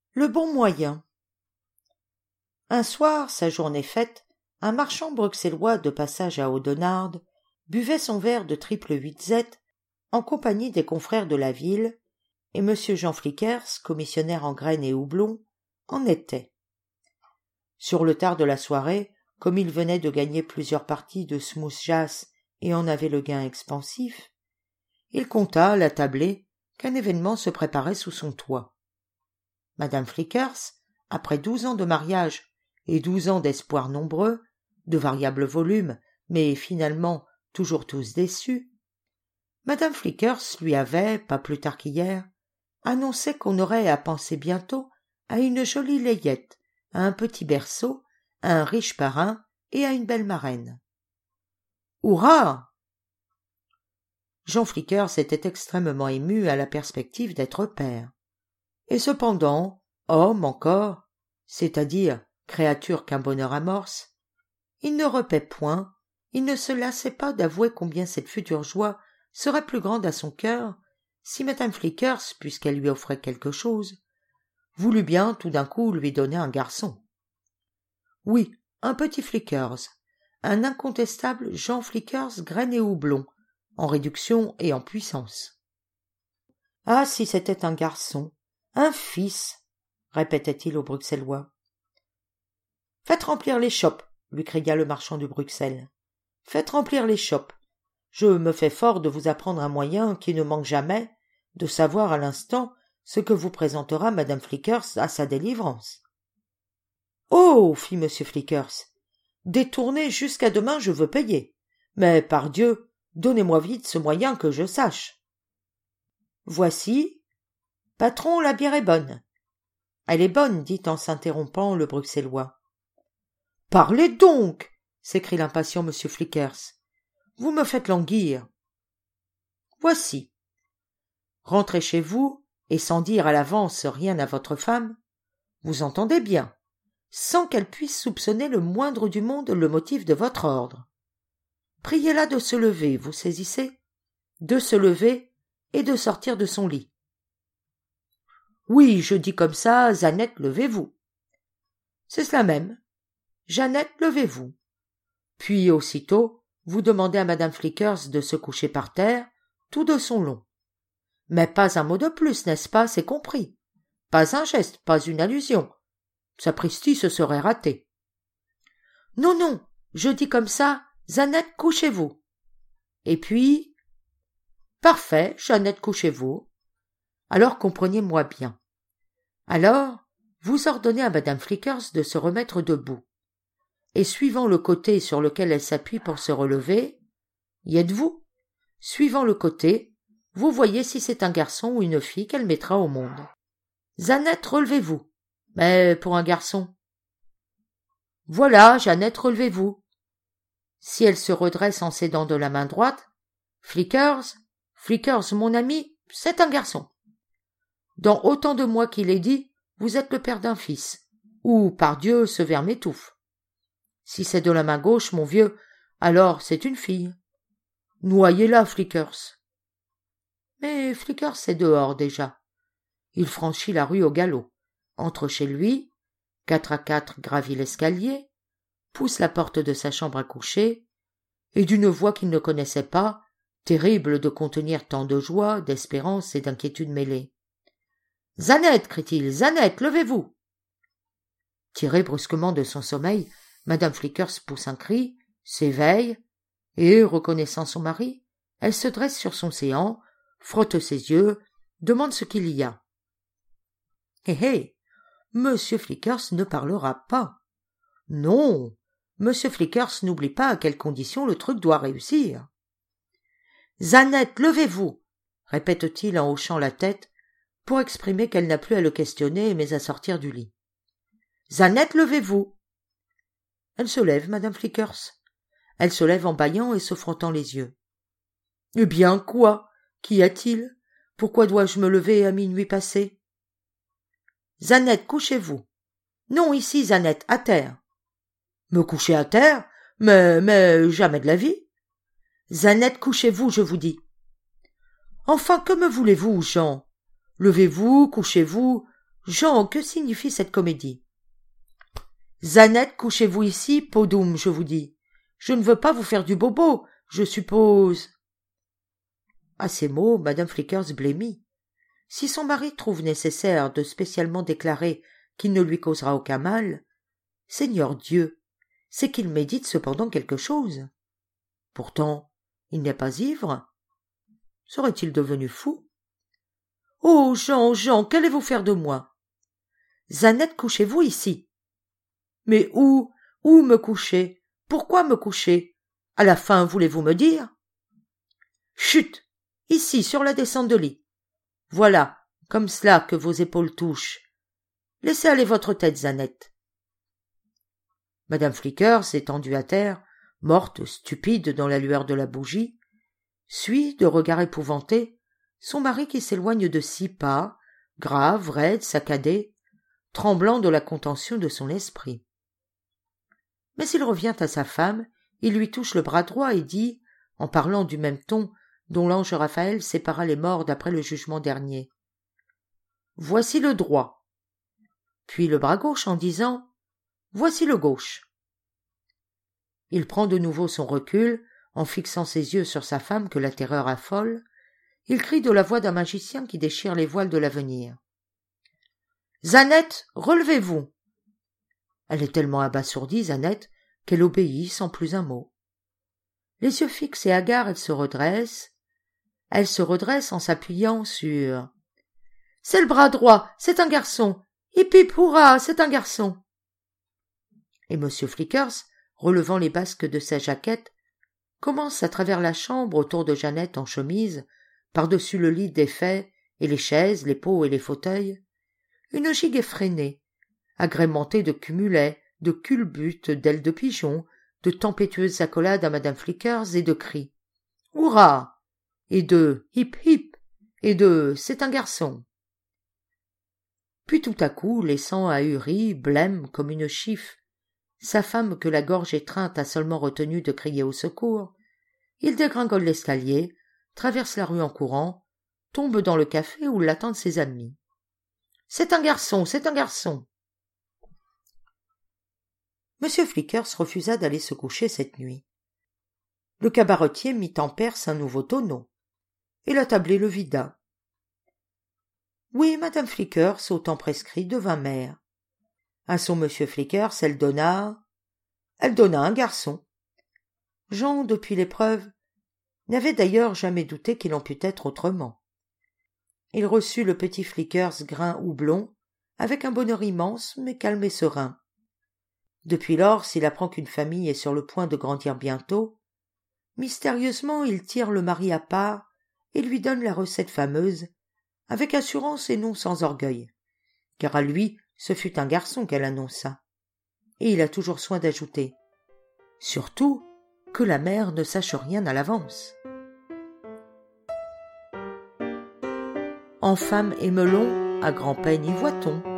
Le bon moyen. Un soir, sa journée faite, un marchand bruxellois de passage à Audenarde buvait son verre de triple 8Z en compagnie des confrères de la ville, et M. Jean Flickers, commissionnaire en graines et houblon, en était. Sur le tard de la soirée, comme il venait de gagner plusieurs parties de smooth jazz et en avait le gain expansif, il compta, à la tablée, qu'un événement se préparait sous son toit. Madame Flickers, après 12 ans de mariage et 12 ans d'espoirs nombreux, de variable volume, mais finalement toujours tous déçus, Madame Flickers lui avait, pas plus tard qu'hier, annoncé qu'on aurait à penser bientôt à une jolie layette, à un petit berceau, à un riche parrain et à une belle marraine. Hurrah! Jean Flickers était extrêmement ému à la perspective d'être père. Et cependant, homme encore, c'est-à-dire créature qu'un bonheur amorce, il ne repaît point, il ne se lassait pas d'avouer combien cette future joie serait plus grande à son cœur si Madame Flickers, puisqu'elle lui offrait quelque chose, voulut bien tout d'un coup lui donner un garçon. Oui, un petit Flickers, un incontestable Jean Flickers graine et houblon, en réduction et en puissance. Ah, si c'était un garçon, un fils, répétait-il au Bruxellois. Faites remplir les chopes, lui cria le marchand de Bruxelles. Faites remplir les chopes. Je me fais fort de vous apprendre un moyen qui ne manque jamais de savoir à l'instant ce que vous présentera Madame Flickers à sa délivrance. Oh, fit M. Flickers, détournez jusqu'à demain, je veux payer. Mais, pardieu, donnez-moi vite ce moyen que je sache. Voici. Patron, la bière est bonne. Elle est bonne, dit en s'interrompant le Bruxellois. Parlez donc, s'écrie l'impatient M. Flickers. Vous me faites languir. Voici. Rentrez chez vous, et sans dire à l'avance rien à votre femme, vous entendez bien, sans qu'elle puisse soupçonner le moindre du monde le motif de votre ordre. Priez-la de se lever, vous saisissez? De se lever et de sortir de son lit. Oui, je dis comme ça, Jeannette, levez-vous. C'est cela même. Jeannette, levez-vous. Puis, aussitôt, vous demandez à Madame Flickers de se coucher par terre, tout de son long. Mais pas un mot de plus, n'est-ce pas, c'est compris. Pas un geste, pas une allusion. Sapristi, ce serait raté. Non, non, je dis comme ça, Jeannette, couchez-vous. Et puis... Parfait, Jeannette, couchez-vous. Alors comprenez-moi bien. Alors, vous ordonnez à Madame Flickers de se remettre debout. Et suivant le côté sur lequel elle s'appuie pour se relever, y êtes-vous? Suivant le côté, vous voyez si c'est un garçon ou une fille qu'elle mettra au monde. Jeannette, relevez-vous. Mais pour un garçon. Voilà, Jeannette, relevez-vous. Si elle se redresse en s'aidant de la main droite, Flickers, mon ami, c'est un garçon. Dans autant de mois qu'il est dit, vous êtes le père d'un fils. Ou, pardieu, ce verre m'étouffe. Si c'est de la main gauche, mon vieux, alors c'est une fille. Noyez-la, Flickers. Mais Flickers est dehors déjà. Il franchit la rue au galop, entre chez lui, 4 à 4 gravit l'escalier, pousse la porte de sa chambre à coucher, et d'une voix qu'il ne connaissait pas, terrible de contenir tant de joie, d'espérance et d'inquiétude mêlées. « Jeannette, crie-t-il, Jeannette, levez-vous !» Tirée brusquement de son sommeil, Madame Flickers pousse un cri, s'éveille, et, reconnaissant son mari, elle se dresse sur son séant, frotte ses yeux, demande ce qu'il y a. Hé, Monsieur Flickers ne parlera pas. Non, Monsieur Flickers n'oublie pas à quelles conditions le truc doit réussir. Jeannette, levez-vous, répète-t-il en hochant la tête, pour exprimer qu'elle n'a plus à le questionner, mais à sortir du lit. Jeannette, levez-vous. Elle se lève, Madame Flickers. Elle se lève en bâillant et se frottant les yeux. Eh bien, quoi? Qu'y a-t-il? Pourquoi dois-je me lever à minuit passé? Jeannette, couchez-vous. Non, ici, Jeannette, à terre. Me coucher à terre? Mais jamais de la vie. Jeannette, couchez-vous, je vous dis. Enfin, que me voulez-vous, Jean? Levez-vous, couchez-vous. Jean, que signifie cette comédie? Zanette, couchez-vous ici, Podoum, je vous dis. Je ne veux pas vous faire du bobo, je suppose. À ces mots, madame Flickers blêmit. Si son mari trouve nécessaire de spécialement déclarer qu'il ne lui causera aucun mal, Seigneur Dieu, c'est qu'il médite cependant quelque chose. Pourtant, il n'est pas ivre. Serait-il devenu fou? Oh, Jean, Jean, qu'allez-vous faire de moi? Zanette, couchez-vous ici. Mais où me coucher? Pourquoi me coucher? À la fin, voulez-vous me dire? Chut! Ici, sur la descente de lit. Voilà, comme cela que vos épaules touchent. Laissez aller votre tête, Zanette. Madame Flickers, étendue à terre, morte, stupide dans la lueur de la bougie, suit, de regard épouvanté, son mari qui s'éloigne de 6 pas, grave, raide, saccadé, tremblant de la contention de son esprit. Mais il revient à sa femme, il lui touche le bras droit et dit, en parlant du même ton dont l'ange Raphaël sépara les morts d'après le jugement dernier. Voici le droit. Puis le bras gauche en disant, voici le gauche. Il prend de nouveau son recul, en fixant ses yeux sur sa femme que la terreur affole, il crie de la voix d'un magicien qui déchire les voiles de l'avenir. Zanette, relevez-vous. Elle est tellement abasourdie, Zanette, qu'elle obéit sans plus un mot. Les yeux fixes et hagards, elle se redresse en s'appuyant sur... C'est le bras droit, c'est un garçon. Hip hip hurrah, c'est un garçon. Et M. Flickers, relevant les basques de sa jaquette, commence à travers la chambre autour de Jeannette en chemise, par-dessus le lit défait et les chaises, les pots et les fauteuils, une gigue effrénée, agrémentée de cumulets, de culbutes, d'ailes de pigeon, de tempétueuses accolades à madame Flickers et de cris. Hurrah! Et de hip hip! Et de c'est un garçon! Puis tout à coup, laissant ahuri, blême comme une chiffe, sa femme que la gorge étreinte a seulement retenu de crier au secours, il dégringole l'escalier, traverse la rue en courant, tombe dans le café où l'attendent ses amis. C'est un garçon, c'est un garçon! M. Flickers refusa d'aller se coucher cette nuit. Le cabaretier mit en Perse un nouveau tonneau, et la tablée le vida. Oui, madame Flickers, au temps prescrit, devint mère. À son monsieur Flickers, elle donna un garçon. Jean, depuis l'épreuve, n'avait d'ailleurs jamais douté qu'il en pût être autrement. Il reçut le petit Flickers grain houblon, avec un bonheur immense, mais calme et serein. Depuis lors, s'il apprend qu'une famille est sur le point de grandir bientôt, mystérieusement il tire le mari à part et lui donne la recette fameuse, avec assurance et non sans orgueil, car à lui ce fut un garçon qu'elle annonça. Et il a toujours soin d'ajouter « Surtout que la mère ne sache rien à l'avance ». En femme et melon, à grand-peine y voit-on.